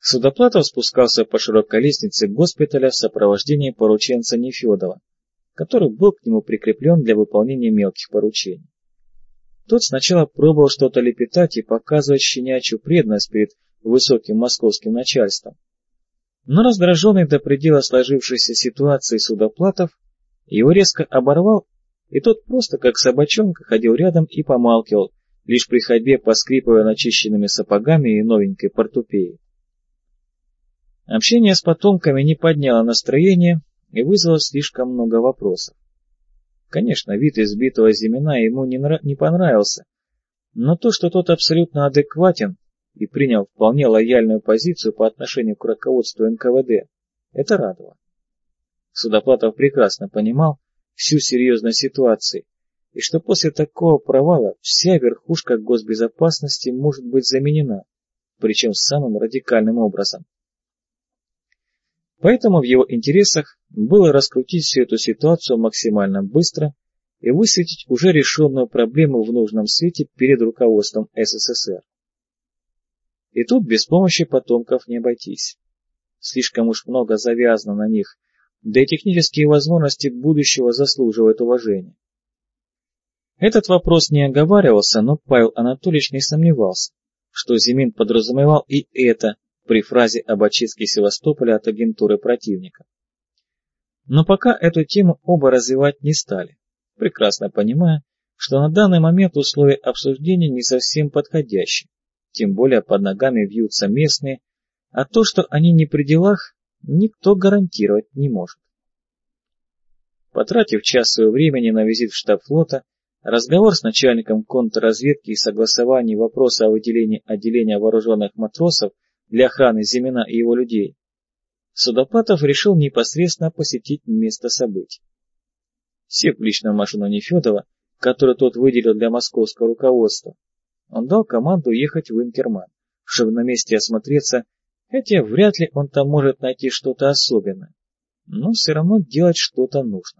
Судоплатов спускался по широкой лестнице госпиталя в сопровождении порученца Нефедова, который был к нему прикреплен для выполнения мелких поручений. Тот сначала пробовал что-то лепетать и показывать щенячью преданность перед высоким московским начальством. Но раздраженный до предела сложившейся ситуации Судоплатов его резко оборвал, и тот просто как собачонка ходил рядом и помалкивал, лишь при ходьбе поскрипывая начищенными сапогами и новенькой портупеей. Общение с потомками не подняло настроение и вызвало слишком много вопросов. Конечно, вид избитого Зимина ему не понравился, но то, что тот абсолютно адекватен и принял вполне лояльную позицию по отношению к руководству НКВД, это радовало. Судоплатов прекрасно понимал всю серьезность ситуации, и что после такого провала вся верхушка госбезопасности может быть заменена, причем самым радикальным образом. Поэтому в его интересах было раскрутить всю эту ситуацию максимально быстро и высветить уже решенную проблему в нужном свете перед руководством СССР. И тут без помощи потомков не обойтись. Слишком уж много завязано на них, да и технические возможности будущего заслуживают уважения. Этот вопрос не оговаривался, но Павел Анатольевич не сомневался, что Зимин подразумевал и это при фразе об очистке Севастополя от агентуры противника. Но пока эту тему оба развивать не стали, прекрасно понимая, что на данный момент условия обсуждения не совсем подходящие, тем более под ногами вьются местные, а то, что они не при делах, никто гарантировать не может. Потратив час своего времени на визит в штаб флота, разговор с начальником контрразведки и согласование вопроса о выделении отделения вооруженных матросов для охраны Зимина и его людей, Судоплатов решил непосредственно посетить место событий. Сев в личную машину Нефедова, которую тот выделил для московского руководства, он дал команду ехать в Инкерман, чтобы на месте осмотреться, хотя вряд ли он там может найти что-то особенное, но все равно делать что-то нужно.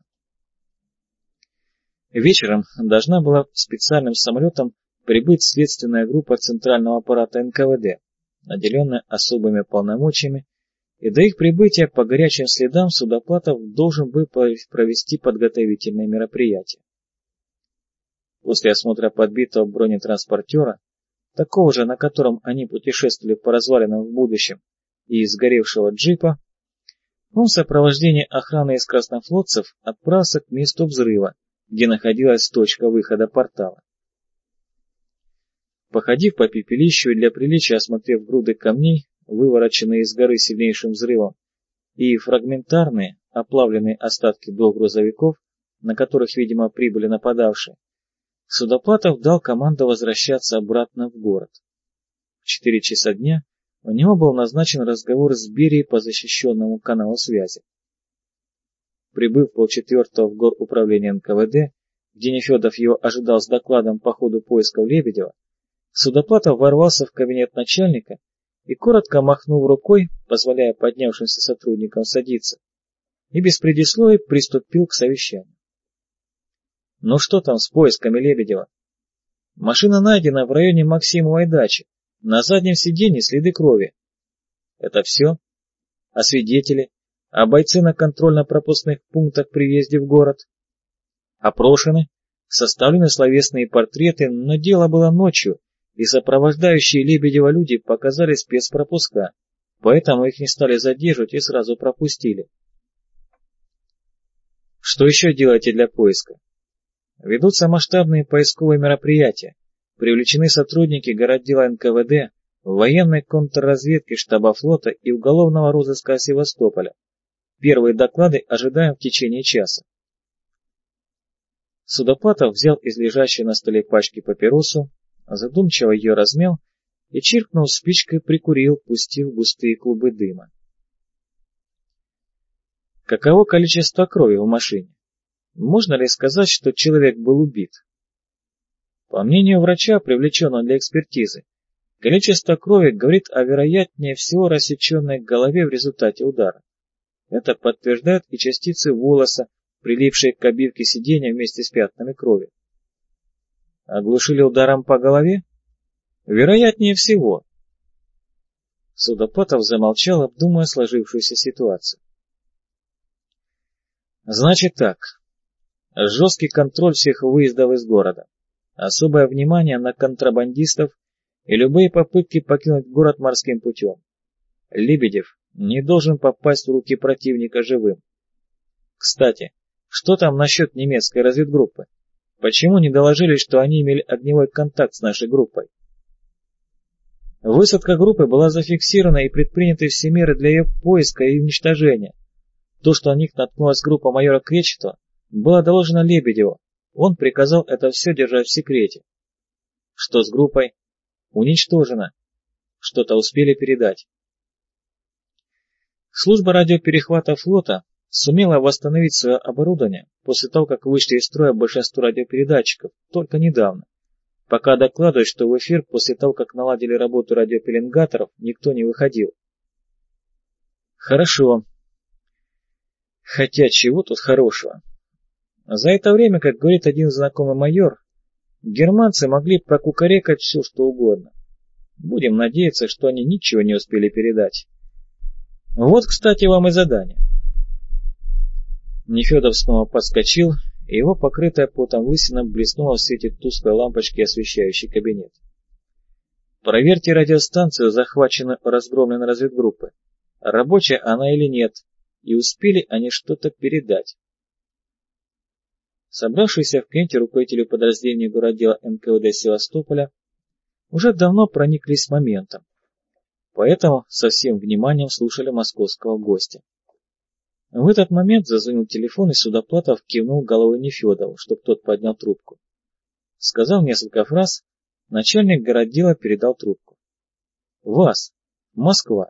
Вечером должна была специальным самолетом прибыть следственная группа Центрального аппарата НКВД, наделенная особыми полномочиями, и до их прибытия по горячим следам Судоплатов должен был провести подготовительные мероприятия. После осмотра подбитого бронетранспортера, такого же, на котором они путешествовали по развалинам в будущем, и сгоревшего джипа, он в сопровождении охраны из краснофлотцев отправился к месту взрыва, где находилась точка выхода портала. Походив по пепелищу и для приличия осмотрев груды камней, вывороченные из горы сильнейшим взрывом, и фрагментарные, оплавленные остатки двух грузовиков, на которых, видимо, прибыли нападавшие, Судоплатов дал команду возвращаться обратно в город. В 4 часа дня у него был назначен разговор с Берией по защищенному каналу связи. Прибыв в 3:30 в горуправление НКВД, где Нефедов его ожидал с докладом по ходу поисков Лебедева, Судоплатов ворвался в кабинет начальника и, коротко махнув рукой, позволяя поднявшимся сотрудникам садиться, и без предисловий приступил к совещанию. «Ну что там с поисками Лебедева?» «Машина найдена в районе Максимовой дачи. На заднем сиденье следы крови». «Это все? А свидетели? А бойцы на контрольно-пропускных пунктах при въезде в город?» «Опрошены, составлены словесные портреты, но дело было ночью, и сопровождающие Лебедева люди показали спецпропуска, поэтому их не стали задерживать и сразу пропустили». «Что еще делаете для поиска?» «Ведутся масштабные поисковые мероприятия. Привлечены сотрудники городдела НКВД, военной контрразведки штаба флота и уголовного розыска Севастополя. Первые доклады ожидаем в течение часа». Судоплатов взял из лежащей на столе пачки папиросу, задумчиво ее размял и, чиркнув спичкой, прикурил, пустив густые клубы дыма. Каково количество крови в машине? Можно ли сказать, что человек был убит? По мнению врача, привлеченного для экспертизы, количество крови говорит о вероятнее всего рассеченной голове в результате удара. Это подтверждают и частицы волоса, прилипшие к обивке сиденья вместе с пятнами крови. Оглушили ударом по голове? Вероятнее всего. Судопатов замолчал, обдумывая сложившуюся ситуацию. Значит так. Жесткий контроль всех выездов из города. Особое внимание на контрабандистов и любые попытки покинуть город морским путем. Лебедев не должен попасть в руки противника живым. Кстати, что там насчет немецкой разведгруппы? Почему не доложили, что они имели огневой контакт с нашей группой? Высадка группы была зафиксирована и предприняты все меры для ее поиска и уничтожения. То, что на них наткнулась группа майора Кречетова, было доложено Лебедеву. Он приказал это все держать в секрете. Что с группой? Уничтожено. Что-то успели передать. Служба радиоперехвата флота сумела восстановить свое оборудование после того, как вышли из строя большинство радиопередатчиков, только недавно. Пока докладывают, что в эфир после того, как наладили работу радиопеленгаторов, никто не выходил. Хорошо. Хотя чего тут хорошего? За это время, как говорит один знакомый майор, германцы могли прокукарекать все, что угодно. Будем надеяться, что они ничего не успели передать. Вот, кстати, вам и задание. Нефедов снова подскочил, и его покрытая потом лысина блеснула в свете тусклой лампочки, освещающей кабинет. Проверьте радиостанцию, захваченную разгромленной разведгруппой. Рабочая она или нет, и успели они что-то передать. Собравшиеся в Кенте руководители подразделения городдела НКВД Севастополя уже давно прониклись моментом, поэтому со всем вниманием слушали московского гостя. В этот момент зазвонил телефон, и Судоплатов кивнул головой Нефедову, чтобы тот поднял трубку. Сказав несколько фраз, начальник городдела передал трубку. «Вас! Москва!»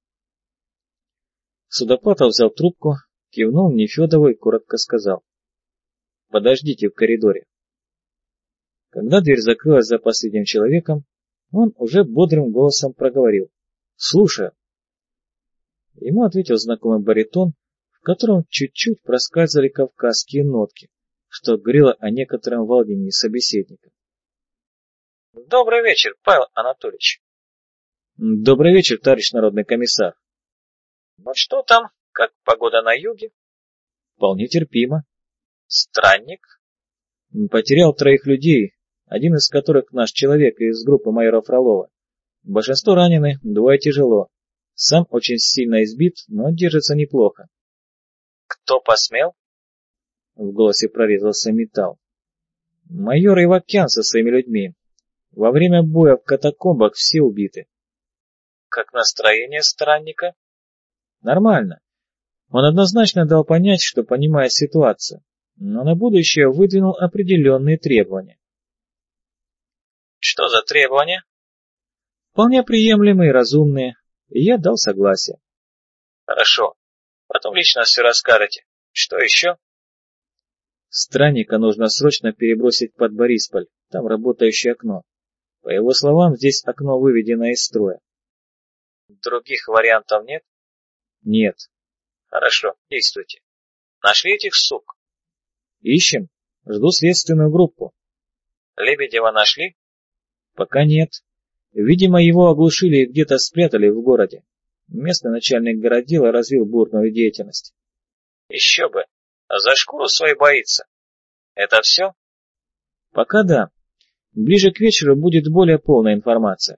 Судоплатов взял трубку, кивнул Нефедову и коротко сказал: «Подождите в коридоре». Когда дверь закрылась за последним человеком, он уже бодрым голосом проговорил: «Слушаю». Ему ответил знакомый баритон, в котором чуть-чуть проскальзывали кавказские нотки, что говорило о некотором волнении собеседника. «Добрый вечер, Павел Анатольевич». «Добрый вечер, товарищ народный комиссар». «Ну что там, как погода на юге?» «Вполне терпимо». «Странник?» «Потерял 3 людей, один из которых наш человек из группы майора Фролова. Большинство ранены, 2 тяжело. Сам очень сильно избит, но держится неплохо». «Кто посмел?» В голосе прорезался металл. «Майор Ивакян со своими людьми. Во время боя в катакомбах все убиты». «Как настроение странника?» «Нормально. Он однозначно дал понять, что понимает ситуацию, но на будущее выдвинул определенные требования». «Что за требования?» «Вполне приемлемые и разумные, и я дал согласие». «Хорошо. Потом лично все расскажете. Что еще?» «Странника нужно срочно перебросить под Борисполь, там работающее окно. По его словам, здесь окно выведено из строя». «Других вариантов нет?» «Нет». «Хорошо, действуйте. Нашли этих сук?» «Ищем. Жду следственную группу». «Лебедева нашли?» «Пока нет. Видимо, его оглушили и где-то спрятали в городе. Местный начальник городдела развил бурную деятельность». «Еще бы. За шкуру свою боится. Это все?» «Пока да. Ближе к вечеру будет более полная информация».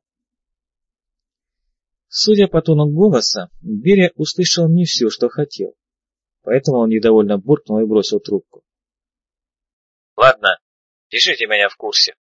Судя по тону голоса, Берия услышал не все, что хотел, поэтому он недовольно буркнул и бросил трубку. «Ладно, держите меня в курсе».